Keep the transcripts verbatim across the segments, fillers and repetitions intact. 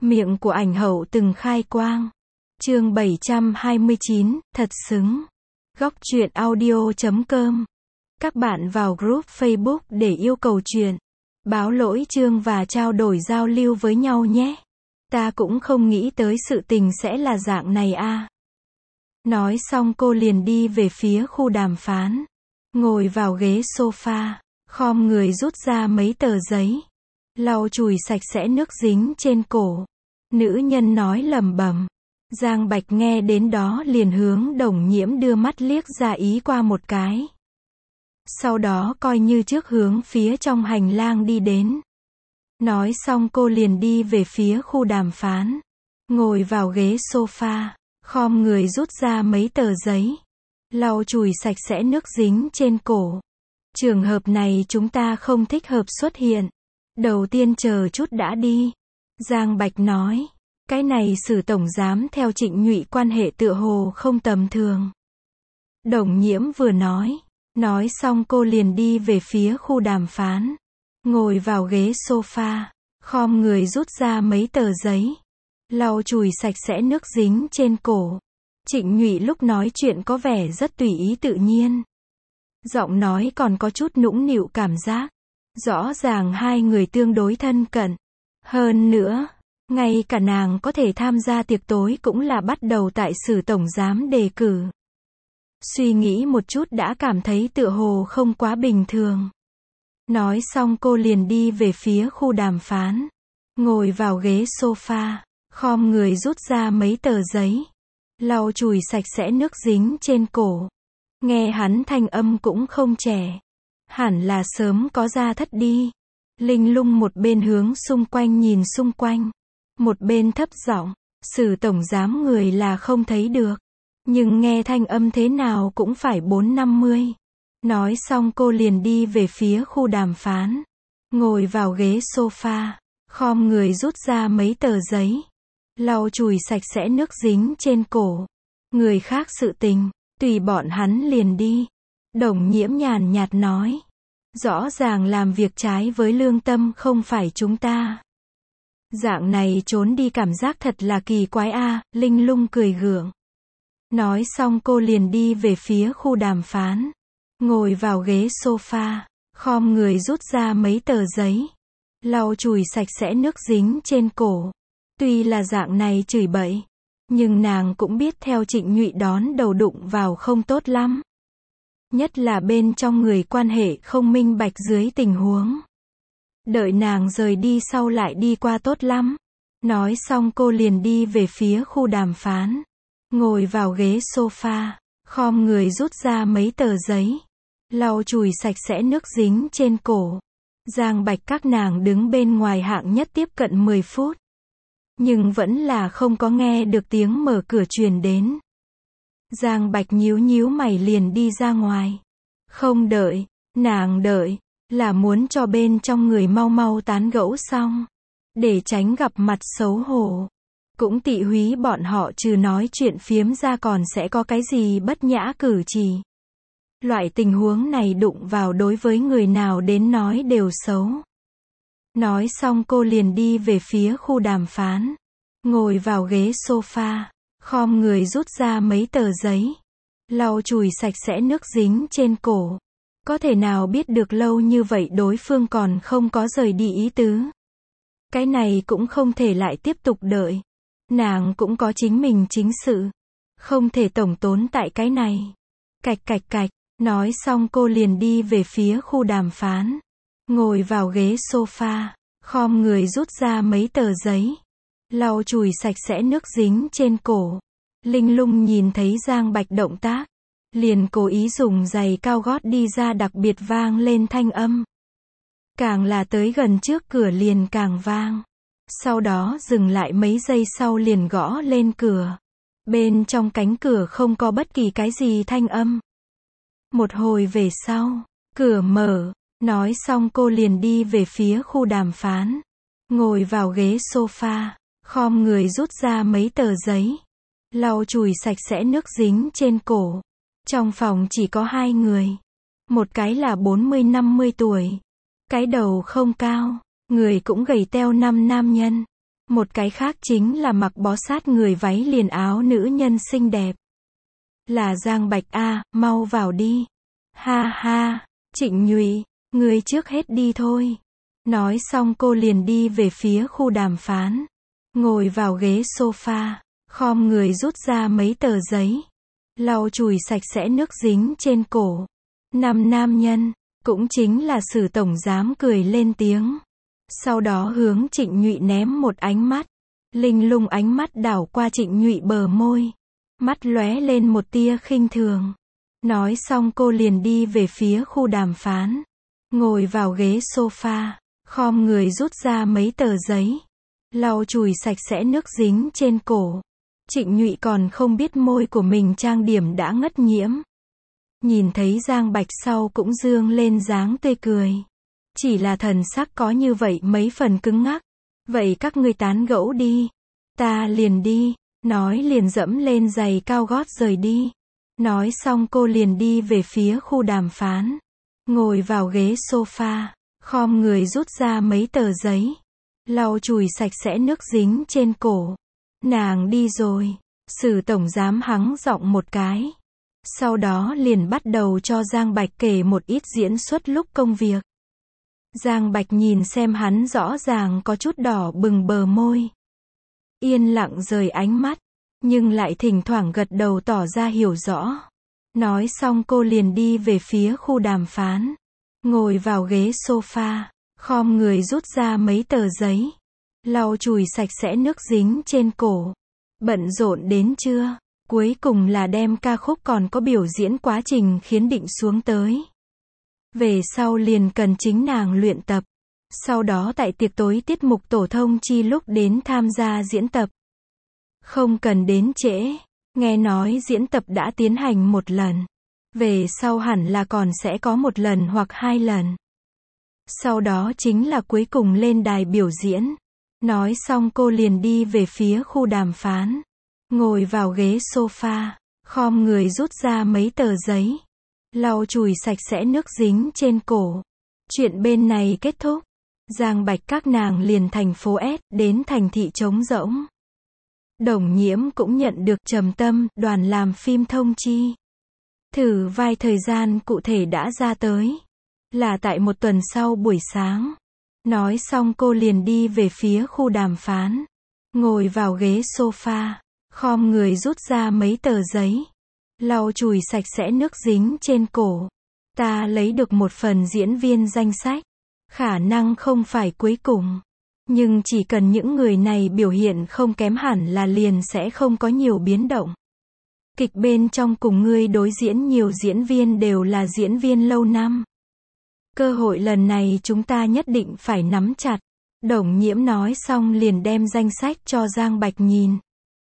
Miệng của ảnh hậu từng khai quang. Chương bảy trăm hai mươi chín, thật xứng. Góc truyện audio chấm com. Các bạn vào group Facebook để yêu cầu chuyện, báo lỗi chương và trao đổi giao lưu với nhau nhé. Ta cũng không nghĩ tới sự tình sẽ là dạng này a. Nói xong cô liền đi về phía khu đàm phán. Ngồi vào ghế sofa, khom người rút ra mấy tờ giấy, lau chùi sạch sẽ nước dính trên cổ. Nữ nhân nói lẩm bẩm. Giang Bạch nghe đến đó liền hướng Đồng Nhiễm đưa mắt liếc ra ý qua một cái. Sau đó coi như trước hướng phía trong hành lang đi đến. Nói xong cô liền đi về phía khu đàm phán. Ngồi vào ghế sofa, khom người rút ra mấy tờ giấy, lau chùi sạch sẽ nước dính trên cổ. Trường hợp này chúng ta không thích hợp xuất hiện. Đầu tiên chờ chút đã đi. Giang Bạch nói. Cái này Sử tổng giám theo Trịnh Nhụy quan hệ tựa hồ không tầm thường. Đồng Nhiễm vừa nói. Nói xong cô liền đi về phía khu đàm phán. Ngồi vào ghế sofa, khom người rút ra mấy tờ giấy, lau chùi sạch sẽ nước dính trên cổ. Trịnh Nhụy lúc nói chuyện có vẻ rất tùy ý tự nhiên. Giọng nói còn có chút nũng nịu cảm giác. Rõ ràng hai người tương đối thân cận. Hơn nữa, ngay cả nàng có thể tham gia tiệc tối cũng là bắt đầu tại Sử tổng giám đề cử. Suy nghĩ một chút đã cảm thấy tựa hồ không quá bình thường. Nói xong cô liền đi về phía khu đàm phán. Ngồi vào ghế sofa, khom người rút ra mấy tờ giấy, lau chùi sạch sẽ nước dính trên cổ. Nghe hắn thanh âm cũng không trẻ. Hẳn là sớm có gia thất đi. Linh Lung một bên hướng xung quanh nhìn xung quanh, một bên thấp giọng, Sử tổng giám người là không thấy được, nhưng nghe thanh âm thế nào cũng phải bốn năm mươi. Nói xong cô liền đi về phía khu đàm phán. Ngồi vào ghế sofa, khom người rút ra mấy tờ giấy, lau chùi sạch sẽ nước dính trên cổ. Người khác sự tình, tùy bọn hắn liền đi. Đồng Nhiễm nhàn nhạt nói. Rõ ràng làm việc trái với lương tâm không phải chúng ta. Dạng này trốn đi cảm giác thật là kỳ quái a. Linh Lung cười gượng. Nói xong cô liền đi về phía khu đàm phán. Ngồi vào ghế sofa, khom người rút ra mấy tờ giấy, lau chùi sạch sẽ nước dính trên cổ. Tuy là dạng này chửi bậy, nhưng nàng cũng biết theo Trịnh Nhụy đón đầu đụng vào không tốt lắm. Nhất là bên trong người quan hệ không minh bạch dưới tình huống. Đợi nàng rời đi sau lại đi qua tốt lắm. Nói xong cô liền đi về phía khu đàm phán. Ngồi vào ghế sofa, khom người rút ra mấy tờ giấy, lau chùi sạch sẽ nước dính trên cổ. Giang Bạch các nàng đứng bên ngoài hạng nhất tiếp cận mười phút. Nhưng vẫn là không có nghe được tiếng mở cửa truyền đến. Giang Bạch nhíu nhíu mày liền đi ra ngoài. Không đợi, nàng đợi, là muốn cho bên trong người mau mau tán gẫu xong. Để tránh gặp mặt xấu hổ. Cũng tị húy bọn họ trừ nói chuyện phiếm ra còn sẽ có cái gì bất nhã cử chỉ. Loại tình huống này đụng vào đối với người nào đến nói đều xấu. Nói xong cô liền đi về phía khu đàm phán. Ngồi vào ghế sofa, khom người rút ra mấy tờ giấy, lau chùi sạch sẽ nước dính trên cổ. Có thể nào biết được lâu như vậy đối phương còn không có rời đi ý tứ. Cái này cũng không thể lại tiếp tục đợi. Nàng cũng có chính mình chính sự. Không thể tổng tốn tại cái này. Cạch cạch cạch. Nói xong cô liền đi về phía khu đàm phán. Ngồi vào ghế sofa, khom người rút ra mấy tờ giấy, lau chùi sạch sẽ nước dính trên cổ. Linh Lung nhìn thấy Giang Bạch động tác, liền cố ý dùng giày cao gót đi ra đặc biệt vang lên thanh âm. Càng là tới gần trước cửa liền càng vang. Sau đó dừng lại mấy giây sau liền gõ lên cửa. Bên trong cánh cửa không có bất kỳ cái gì thanh âm. Một hồi về sau, cửa mở. Nói xong cô liền đi về phía khu đàm phán. Ngồi vào ghế sofa, khom người rút ra mấy tờ giấy, lau chùi sạch sẽ nước dính trên cổ. Trong phòng chỉ có hai người. Một cái là bốn mươi năm mươi tuổi. Cái đầu không cao, người cũng gầy teo năm nam nhân. Một cái khác chính là mặc bó sát người váy liền áo nữ nhân xinh đẹp. Là Giang Bạch a, mau vào đi. Ha ha, Trịnh Nhụy, ngươi trước hết đi thôi. Nói xong cô liền đi về phía khu đàm phán. Ngồi vào ghế sofa, khom người rút ra mấy tờ giấy. Lau chùi sạch sẽ nước dính trên cổ. Năm nam nhân, cũng chính là Sử tổng giám cười lên tiếng. Sau đó hướng Trịnh Nhụy ném một ánh mắt. Linh lung ánh mắt đảo qua Trịnh Nhụy bờ môi. Mắt lóe lên một tia khinh thường. Nói xong cô liền đi về phía khu đàm phán. Ngồi vào ghế sofa, khom người rút ra mấy tờ giấy. Lau chùi sạch sẽ nước dính trên cổ. Trịnh Nhụy còn không biết môi của mình trang điểm đã ngất nhiễm. Nhìn thấy Giang Bạch sau cũng dương lên dáng tươi cười. Chỉ là thần sắc có như vậy mấy phần cứng ngắc. Vậy các ngươi tán gẫu đi. Ta liền đi. Nói liền dẫm lên giày cao gót rời đi. Nói xong cô liền đi về phía khu đàm phán. Ngồi vào ghế sofa, khom người rút ra mấy tờ giấy. Lau chùi sạch sẽ nước dính trên cổ. Nàng đi rồi. Sử tổng giám hắng giọng một cái. Sau đó liền bắt đầu cho Giang Bạch kể một ít diễn xuất lúc công việc. Giang Bạch nhìn xem hắn rõ ràng có chút đỏ bừng bờ môi. Yên lặng rời ánh mắt, nhưng lại thỉnh thoảng gật đầu tỏ ra hiểu rõ. Nói xong cô liền đi về phía khu đàm phán. Ngồi vào ghế sofa, khom người rút ra mấy tờ giấy. Lau chùi sạch sẽ nước dính trên cổ. Bận rộn đến trưa, cuối cùng là đem ca khúc còn có biểu diễn quá trình khiến định xuống tới. Về sau liền cần chính nàng luyện tập. Sau đó tại tiệc tối tiết mục tổ thông chi lúc đến tham gia diễn tập. Không cần đến trễ. Nghe nói diễn tập đã tiến hành một lần. Về sau hẳn là còn sẽ có một lần hoặc hai lần. Sau đó chính là cuối cùng lên đài biểu diễn. Nói xong cô liền đi về phía khu đàm phán. Ngồi vào ghế sofa, khom người rút ra mấy tờ giấy. Lau chùi sạch sẽ nước dính trên cổ. Chuyện bên này kết thúc. Giang Bạch các nàng liền thành phố S đến thành thị trống rỗng. Đồng Nhiễm cũng nhận được Trầm Tâm, đoàn làm phim thông chi. Thử vai thời gian cụ thể đã ra tới. Là tại một tuần sau buổi sáng. Nói xong cô liền đi về phía khu đàm phán. Ngồi vào ghế sofa, khom người rút ra mấy tờ giấy. Lau chùi sạch sẽ nước dính trên cổ. Ta lấy được một phần diễn viên danh sách. Khả năng không phải cuối cùng. Nhưng chỉ cần những người này biểu hiện không kém hẳn là liền sẽ không có nhiều biến động. Kịch bên trong cùng ngươi đối diễn nhiều diễn viên đều là diễn viên lâu năm. Cơ hội lần này chúng ta nhất định phải nắm chặt. Đồng Nhiễm nói xong liền đem danh sách cho Giang Bạch nhìn.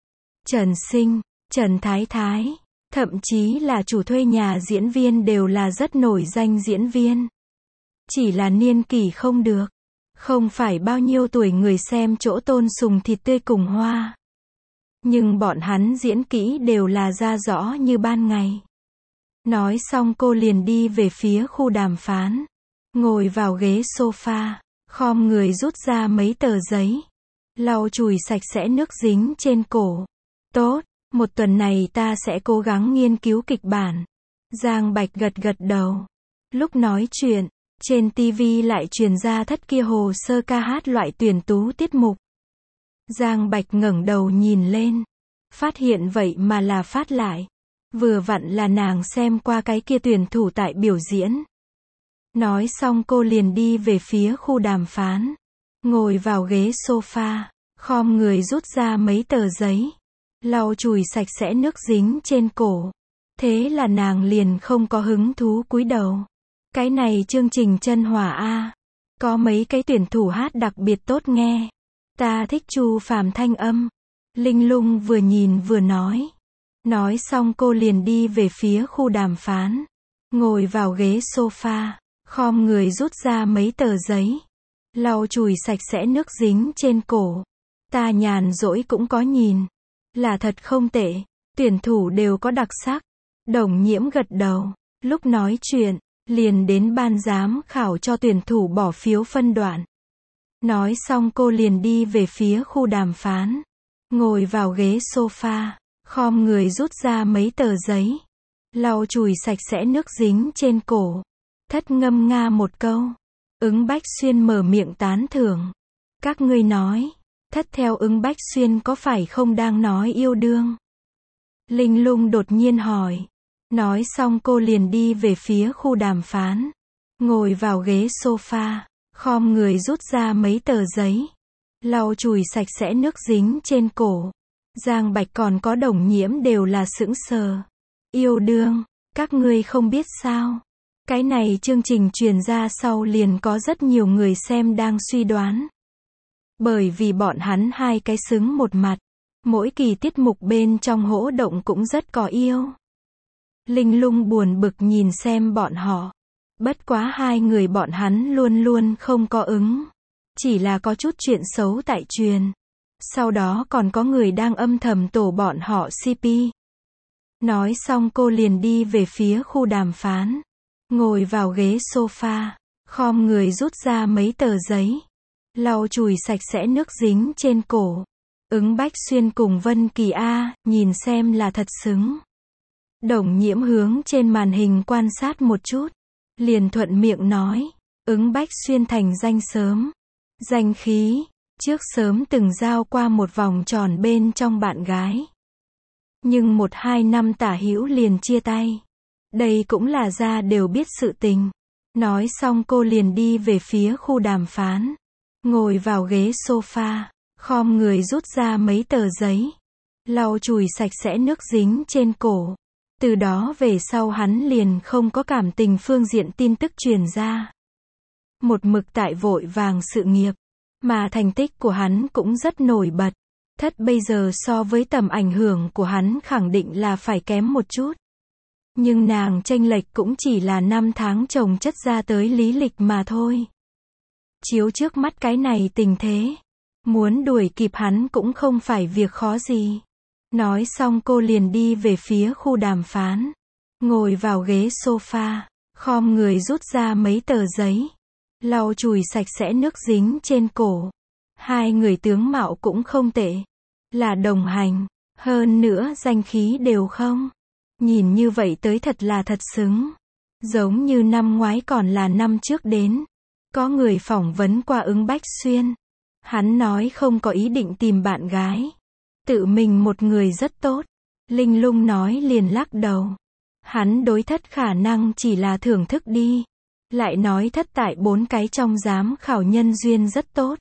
Trần Sinh, Trần Thái Thái, thậm chí là chủ thuê nhà diễn viên đều là rất nổi danh diễn viên. Chỉ là niên kỷ không được. Không phải bao nhiêu tuổi người xem chỗ tôn sùng thịt tươi cùng hoa. Nhưng bọn hắn diễn kỹ đều là ra rõ như ban ngày. Nói xong cô liền đi về phía khu đàm phán. Ngồi vào ghế sofa, khom người rút ra mấy tờ giấy. Lau chùi sạch sẽ nước dính trên cổ. Tốt, một tuần này ta sẽ cố gắng nghiên cứu kịch bản. Giang Bạch gật gật đầu. Lúc nói chuyện, trên ti vi lại truyền ra thất kia hồ sơ ca hát loại tuyển tú tiết mục. Giang Bạch ngẩng đầu nhìn lên. Phát hiện vậy mà là phát lại. Vừa vặn là nàng xem qua cái kia tuyển thủ tại biểu diễn. Nói xong cô liền đi về phía khu đàm phán. Ngồi vào ghế sofa, khom người rút ra mấy tờ giấy. Lau chùi sạch sẽ nước dính trên cổ. Thế là nàng liền không có hứng thú cúi đầu. Cái này chương trình chân hòa A. Có mấy cái tuyển thủ hát đặc biệt tốt nghe. Ta thích Chu Phàm thanh âm. Linh Lung vừa nhìn vừa nói. Nói xong cô liền đi về phía khu đàm phán. Ngồi vào ghế sofa, khom người rút ra mấy tờ giấy. Lau chùi sạch sẽ nước dính trên cổ. Ta nhàn rỗi cũng có nhìn. Là thật không tệ. Tuyển thủ đều có đặc sắc. Đồng Nhiễm gật đầu. Lúc nói chuyện, liền đến ban giám khảo cho tuyển thủ bỏ phiếu phân đoạn. Nói xong cô liền đi về phía khu đàm phán. Ngồi vào ghế sofa, khom người rút ra mấy tờ giấy. Lau chùi sạch sẽ nước dính trên cổ. Thất ngâm nga một câu. Ứng Bách Xuyên mở miệng tán thưởng. Các ngươi nói, thất theo Ứng Bách Xuyên có phải không đang nói yêu đương? Linh Lung đột nhiên hỏi. Nói xong cô liền đi về phía khu đàm phán. Ngồi vào ghế sofa, khom người rút ra mấy tờ giấy. Lau chùi sạch sẽ nước dính trên cổ. Giang Bạch còn có Đồng Nhiễm đều là sững sờ. Yêu đương, các ngươi không biết sao? Cái này chương trình truyền ra sau liền có rất nhiều người xem đang suy đoán. Bởi vì bọn hắn hai cái xứng một mặt. Mỗi kỳ tiết mục bên trong hỗ động cũng rất có yêu. Linh Lung buồn bực nhìn xem bọn họ. Bất quá hai người bọn hắn luôn luôn không có ứng. Chỉ là có chút chuyện xấu tại truyền. Sau đó còn có người đang âm thầm tổ bọn họ xê pê. Nói xong cô liền đi về phía khu đàm phán. Ngồi vào ghế sofa, khom người rút ra mấy tờ giấy. Lau chùi sạch sẽ nước dính trên cổ. Ứng Bách Xuyên cùng Vân Kỳ A, nhìn xem là thật xứng. Đồng Nhiễm hướng trên màn hình quan sát một chút. Liền thuận miệng nói. Ứng Bách Xuyên thành danh sớm. Danh khí, trước sớm từng giao qua một vòng tròn bên trong bạn gái. Nhưng một hai năm tả hữu liền chia tay. Đây cũng là ra đều biết sự tình. Nói xong cô liền đi về phía khu đàm phán. Ngồi vào ghế sofa, khom người rút ra mấy tờ giấy. Lau chùi sạch sẽ nước dính trên cổ. Từ đó về sau hắn liền không có cảm tình phương diện tin tức truyền ra. Một mực tại vội vàng sự nghiệp. Mà thành tích của hắn cũng rất nổi bật. Thất bây giờ so với tầm ảnh hưởng của hắn khẳng định là phải kém một chút. Nhưng nàng chênh lệch cũng chỉ là năm tháng chồng chất ra tới lý lịch mà thôi. Chiếu trước mắt cái này tình thế. Muốn đuổi kịp hắn cũng không phải việc khó gì. Nói xong cô liền đi về phía khu đàm phán. Ngồi vào ghế sofa, khom người rút ra mấy tờ giấy. Lau chùi sạch sẽ nước dính trên cổ. Hai người tướng mạo cũng không tệ. Là đồng hành. Hơn nữa danh khí đều không. Nhìn như vậy tới thật là thật xứng. Giống như năm ngoái còn là năm trước đến. Có người phỏng vấn qua Ứng Bách Xuyên. Hắn nói không có ý định tìm bạn gái. Tự mình một người rất tốt. Linh Lung nói liền lắc đầu. Hắn đối thất khả năng chỉ là thưởng thức đi. Lại nói thất tại bốn cái trong giám khảo nhân duyên rất tốt.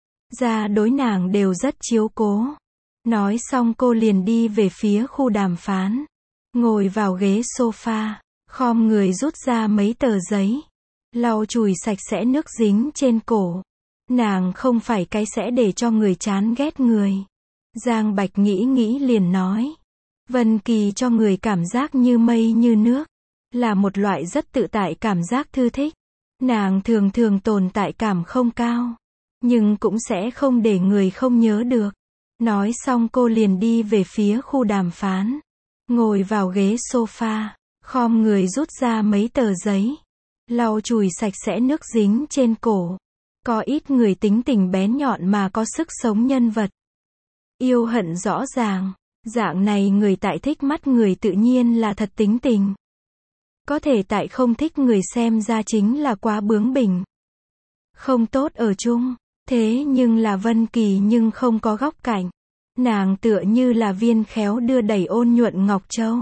Ra đối nàng đều rất chiếu cố. Nói xong cô liền đi về phía khu đàm phán. Ngồi vào ghế sofa, khom người rút ra mấy tờ giấy. Lau chùi sạch sẽ nước dính trên cổ. Nàng không phải cái sẽ để cho người chán ghét người. Giang Bạch nghĩ nghĩ liền nói. Vân Kỳ cho người cảm giác như mây như nước. Là một loại rất tự tại cảm giác thư thích. Nàng thường thường tồn tại cảm không cao. Nhưng cũng sẽ không để người không nhớ được. Nói xong cô liền đi về phía khu đàm phán. Ngồi vào ghế sofa, khom người rút ra mấy tờ giấy. Lau chùi sạch sẽ nước dính trên cổ. Có ít người tính tình bén nhọn mà có sức sống nhân vật. Yêu hận rõ ràng. Dạng này người tại thích mắt người tự nhiên là thật tính tình. Có thể tại không thích người xem ra chính là quá bướng bỉnh. Không tốt ở chung. Thế nhưng là Vân Kỳ nhưng không có góc cạnh. Nàng tựa như là viên khéo đưa đẩy ôn nhuận ngọc châu.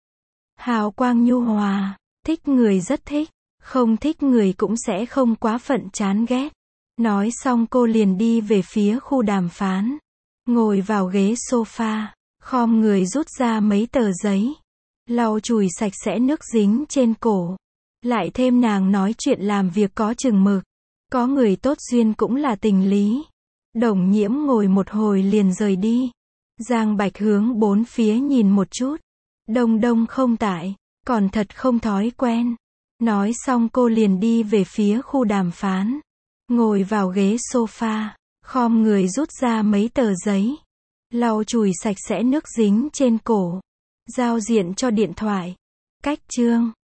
Hào quang nhu hòa. Thích người rất thích. Không thích người cũng sẽ không quá phận chán ghét. Nói xong cô liền đi về phía khu đàm phán. Ngồi vào ghế sofa. Khom người rút ra mấy tờ giấy. Lau chùi sạch sẽ nước dính trên cổ. Lại thêm nàng nói chuyện làm việc có chừng mực. Có người tốt duyên cũng là tình lý. Đồng Nhiễm ngồi một hồi liền rời đi. Giang Bạch hướng bốn phía nhìn một chút. Đông đông không tại. Còn thật không thói quen. Nói xong cô liền đi về phía khu đàm phán. Ngồi vào ghế sofa. Khom người rút ra mấy tờ giấy. Lau chùi sạch sẽ nước dính trên cổ. Giao diện cho điện thoại. Cách chương.